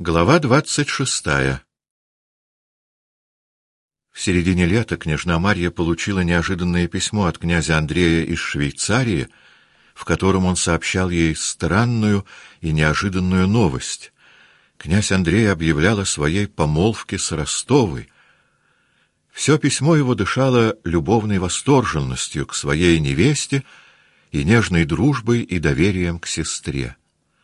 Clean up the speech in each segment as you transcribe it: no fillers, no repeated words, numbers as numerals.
Глава 26. В середине лета княжна Марья получила неожиданное письмо от князя Андрея из Швейцарии, в котором он сообщал ей странную и неожиданную новость. Князь Андрей объявлял о своей помолвке с Ростовой. Все письмо его дышало любовной восторженностью к своей невесте и нежной дружбой и доверием к сестре.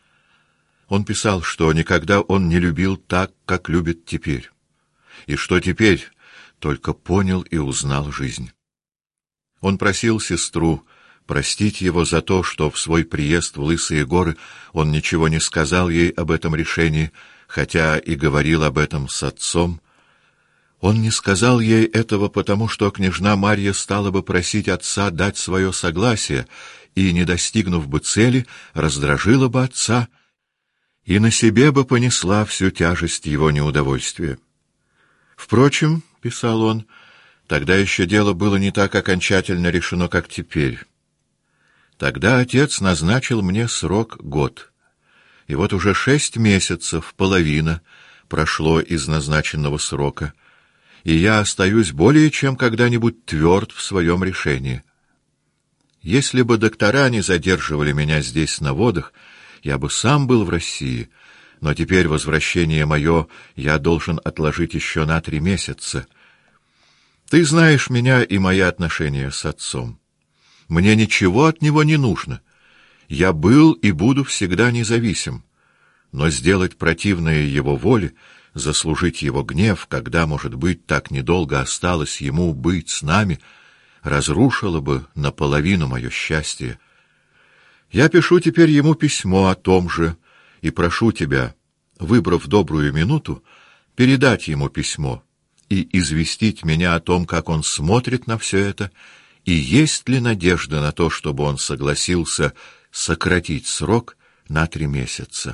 Он писал, что никогда он не любил так, как любит теперь, и что теперь только понял и узнал жизнь. Он просил сестру простить его за то, что в свой приезд в Лысые горы он ничего не сказал ей об этом решении, хотя и говорил об этом с отцом. Он не сказал ей этого, потому что княжна Марья стала бы просить отца дать свое согласие и, не достигнув бы цели, раздражила бы отца, и на себе бы понесла всю тяжесть его неудовольствия. Впрочем, — писал он, — тогда еще дело было не так окончательно решено, как теперь. Тогда отец назначил мне срок год, и вот уже 6 месяцев, половина, прошло из назначенного срока, и я остаюсь более чем когда-нибудь тверд в своем решении. Если бы доктора не задерживали меня здесь на водах, я бы сам был в России, но теперь возвращение мое я должен отложить еще на 3 месяца. Ты знаешь меня и мои отношения с отцом. Мне ничего от него не нужно. Я был и буду всегда независим. Но сделать противное его воле, заслужить его гнев, когда, может быть, так недолго осталось ему быть с нами, разрушило бы наполовину мое счастье. Я пишу теперь ему письмо о том же и прошу тебя, выбрав добрую минуту, передать ему письмо и известить меня о том, как он смотрит на все это, и есть ли надежда на то, чтобы он согласился сократить срок на 3 месяца.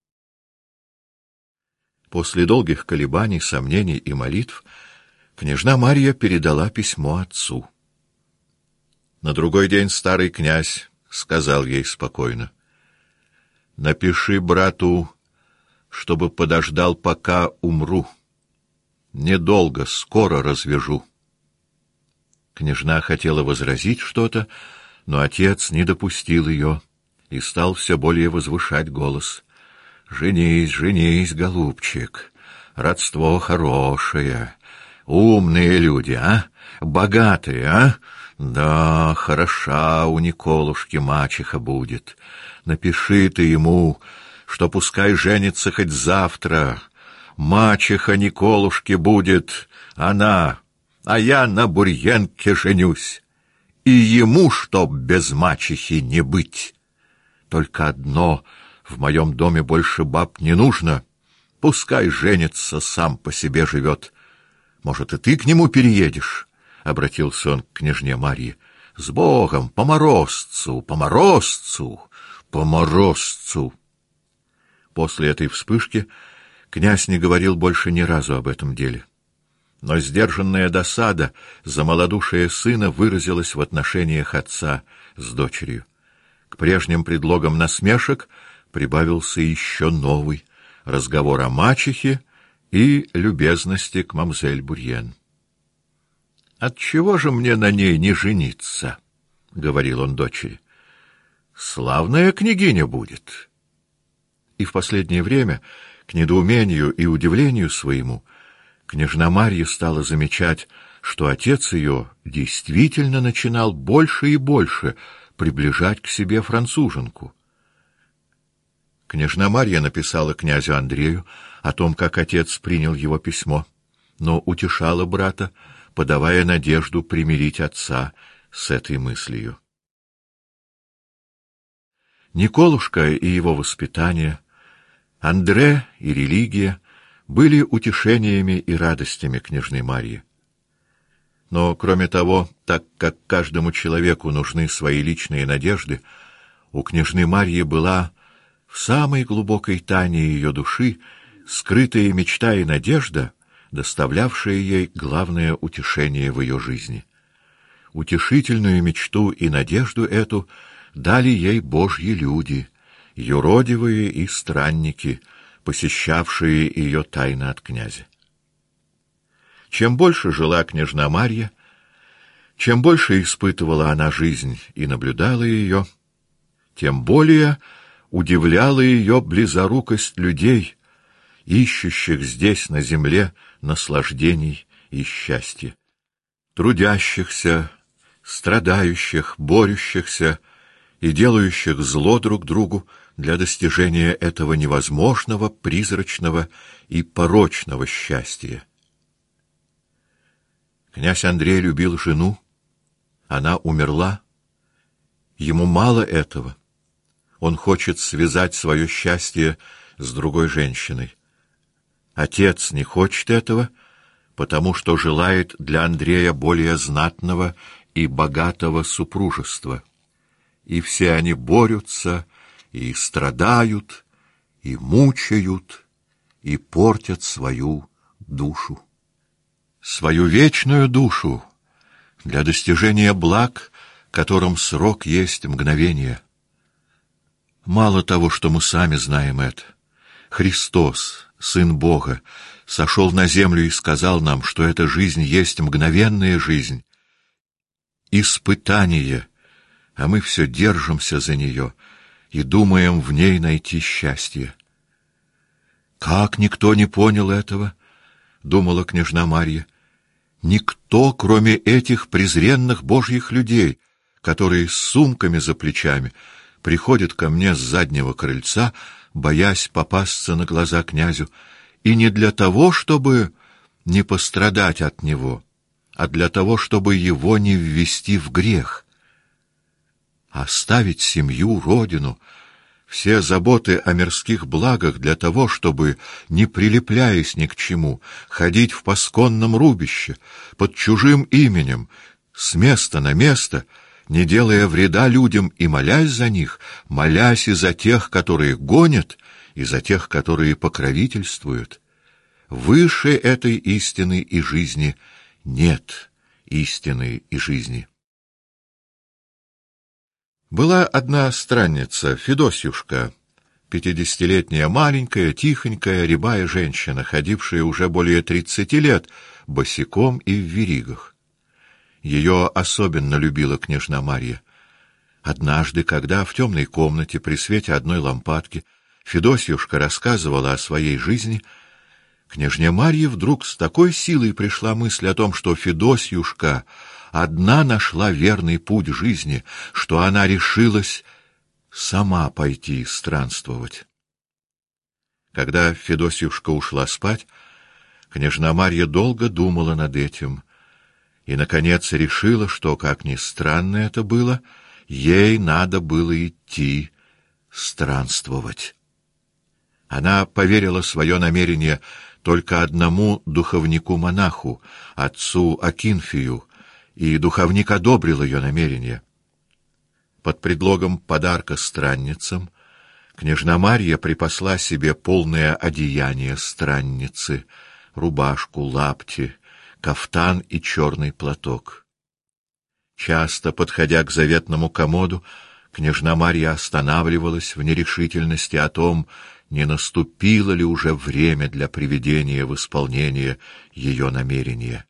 После долгих колебаний, сомнений и молитв княжна Марья передала письмо отцу. На другой день старый князь сказал ей спокойно: «Напиши брату, чтобы подождал, пока умру. Недолго, скоро развяжу». Княжна хотела возразить что-то, но отец не допустил ее и стал все более возвышать голос. «Женись, женись, голубчик, родство хорошее, умные люди, а? Богатые, а? Да, хороша у Николушки мачеха будет. Напиши ты ему, что пускай женится хоть завтра. Мачеха Николушки будет она, а я на Бурьянке женюсь. И ему, чтоб без мачехи не быть. Только одно, в моем доме больше баб не нужно. Пускай женится, сам по себе живет. Может, и ты к нему переедешь?» — обратился он к княжне Марье. «С Богом, по морозцу, по морозцу, по морозцу!» После этой вспышки князь не говорил больше ни разу об этом деле. Но сдержанная досада за малодушие сына выразилась в отношениях отца с дочерью. К прежним предлогам насмешек прибавился еще новый — разговор о мачехе и любезности к мамзель Бурьен. «Отчего же мне на ней не жениться?» — говорил он дочери. «Славная княгиня будет». И в последнее время, к недоумению и удивлению своему, княжна Марья стала замечать, что отец ее действительно начинал больше и больше приближать к себе француженку. Княжна Марья написала князю Андрею о том, как отец принял его письмо, но утешала брата, подавая надежду примирить отца с этой мыслью. Николушка и его воспитание, Андре и религия были утешениями и радостями княжны Марьи. Но, кроме того, так как каждому человеку нужны свои личные надежды, у княжны Марьи была в самой глубокой тайне ее души скрытая мечта и надежда, доставлявшая ей главное утешение в ее жизни. Утешительную мечту и надежду эту дали ей Божьи люди, юродивые и странники, посещавшие ее тайно от князя. Чем больше жила княжна Марья, чем больше испытывала она жизнь и наблюдала ее, тем более удивляла ее близорукость людей, ищущих здесь, на земле, наслаждений и счастья, трудящихся, страдающих, борющихся и делающих зло друг другу для достижения этого невозможного, призрачного и порочного счастья. Князь Андрей любил жену, она умерла. Ему мало этого. Он хочет связать свое счастье с другой женщиной. Отец не хочет этого, потому что желает для Андрея более знатного и богатого супружества. И все они борются, и страдают, и мучают, и портят свою душу. Свою вечную душу для достижения благ, которым срок есть мгновение. Мало того, что мы сами знаем это. Христос, Сын Бога, сошел на землю и сказал нам, что эта жизнь есть мгновенная жизнь, испытание, а мы все держимся за нее и думаем в ней найти счастье. Как никто не понял этого, думала княжна Марья. Никто, кроме этих презренных божьих людей, которые с сумками за плечами приходят ко мне с заднего крыльца, боясь попасться на глаза князю, и не для того, чтобы не пострадать от него, а для того, чтобы его не ввести в грех. Оставить семью, родину, все заботы о мирских благах для того, чтобы, не прилепляясь ни к чему, ходить в пасконном рубище, под чужим именем, с места на место, не делая вреда людям и молясь за них, молясь и за тех, которые гонят, и за тех, которые покровительствуют. Выше этой истины и жизни нет истины и жизни. Была одна странница, Федосьюшка, 50-летняя маленькая, тихонькая, рябая женщина, ходившая уже более 30 лет босиком и в веригах. Ее особенно любила княжна Марья. Однажды, когда в темной комнате при свете одной лампадки Федосьюшка рассказывала о своей жизни, княжне Марье вдруг с такой силой пришла мысль о том, что Федосьюшка одна нашла верный путь жизни, что она решилась сама пойти странствовать. Когда Федосьюшка ушла спать, княжна Марья долго думала над этим и, наконец, решила, что, как ни странно это было, ей надо было идти странствовать. Она поверила свое намерение только одному духовнику-монаху, отцу Акинфию, и духовник одобрил ее намерение. Под предлогом подарка странницам княжна Марья припасла себе полное одеяние странницы, рубашку, лапти, кафтан и черный платок. Часто, подходя к заветному комоду, княжна Марья останавливалась в нерешительности о том, не наступило ли уже время для приведения в исполнение ее намерения.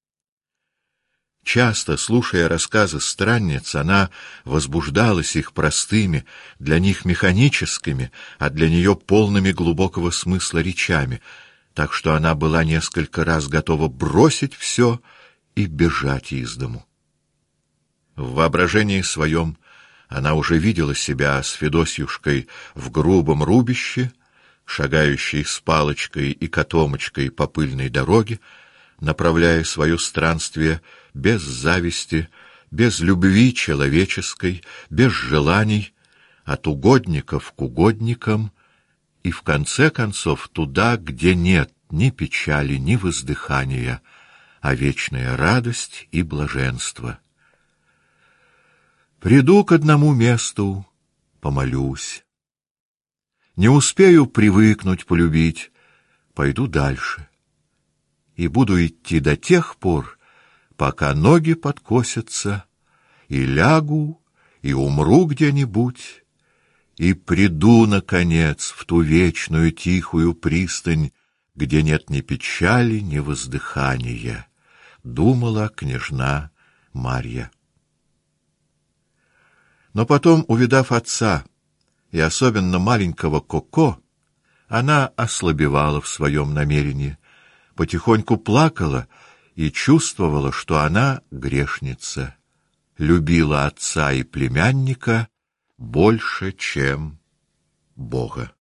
Часто, слушая рассказы странниц, она возбуждалась их простыми, для них механическими, а для нее полными глубокого смысла речами, так что она была несколько раз готова бросить все и бежать из дому. В воображении своем она уже видела себя с Федосьюшкой в грубом рубище, шагающей с палочкой и котомочкой по пыльной дороге, направляя свое странствие без зависти, без любви человеческой, без желаний, от угодников к угодникам и, в конце концов, туда, где нет ни печали, ни воздыхания, а вечная радость и блаженство. Приду к одному месту, помолюсь. Не успею привыкнуть, полюбить, пойду дальше. И буду идти до тех пор, пока ноги подкосятся, и лягу, и умру где-нибудь, и приду, наконец, в ту вечную тихую пристань, где нет ни печали, ни воздыхания, думала княжна Марья. Но потом, увидав отца, и особенно маленького Коко, она ослабевала в своем намерении, потихоньку плакала и чувствовала, что она грешница, любила отца и племянника больше, чем Бога.